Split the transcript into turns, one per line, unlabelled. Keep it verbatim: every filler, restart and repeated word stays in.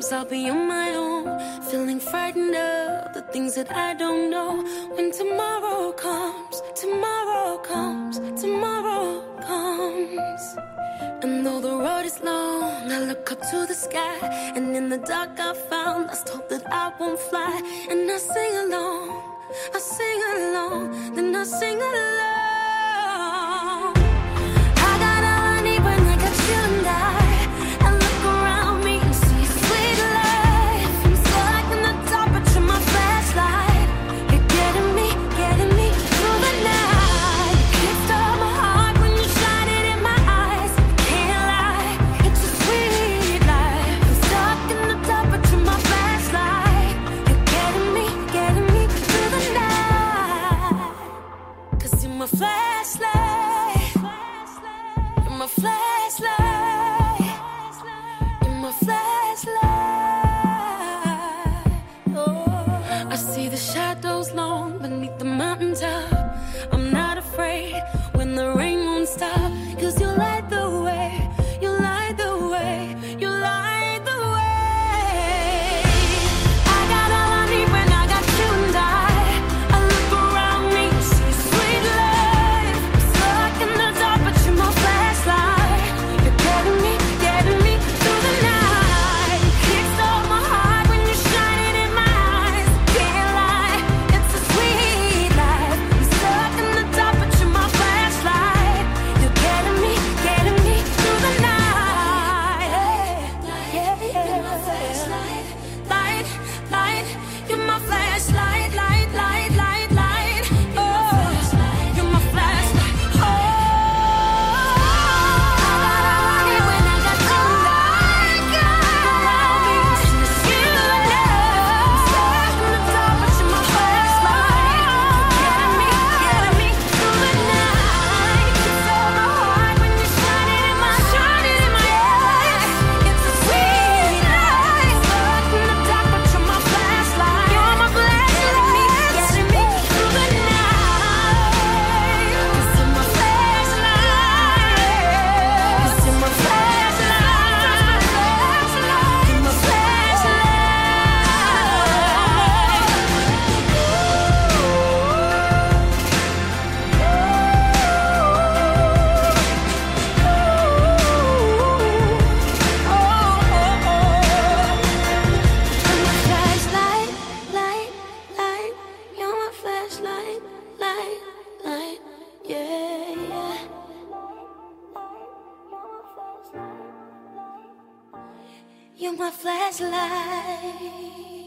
Sometimes I'll be on my own, feeling frightened of the things that I don't know. When tomorrow comes, tomorrow comes, tomorrow comes. And though the road is long, I look up to the sky, and in the dark I found lost hope that I won't fly. And I sing along, I sing along, then I sing along. I got all I need when I got you and I. I look around me and see a sweet life. I'm stuck in the dark, but you're my flashlight. You're getting me, getting me through the night. You can't stop my heart when you shine it in my eyes. Can't lie, it's a sweet life. I'm stuck in the dark, but you're my flashlight. You're getting me, getting me through the night. 'Cause you're my flashlight. You're my flashlight. You're my flashlight. Oh, I see the shadows long beneath the mountaintop. I'm not afraid when the rain won't stop. 'Cause you light the way, you light the way, you light the way. I got all I need when I got you and I. I look around me, see a sweet life. I'm stuck in the dark, but you're my flashlight. You're getting me, getting me through the night. Can't stop my heart when you shine it in my eyes. Can't lie, it's a sweet life. I'm stuck in the dark, but you're my flashlight. You're getting me, getting me through the night. Yeah, yeah. You're my flashlight, light, light. You're my flashlight, light, light, light, light. Oh, you're my flashlight. Oh, I need when I got you and I. Around me, see the sweet life. Stuck in the dark, but you're my flashlight. Getting me, getting me through the night. Can't stop my heart when you shine it in my eyes. It's a sweet life. Stuck in the dark, but you're my flashlight. You're my flashlight. Getting me through the night. 'Cause you're my flashlight. 'Cause you're my flashlight. You're my flashlight. Light, light. You're my flashlight. Light, light. Yeah, yeah. You're my flashlight.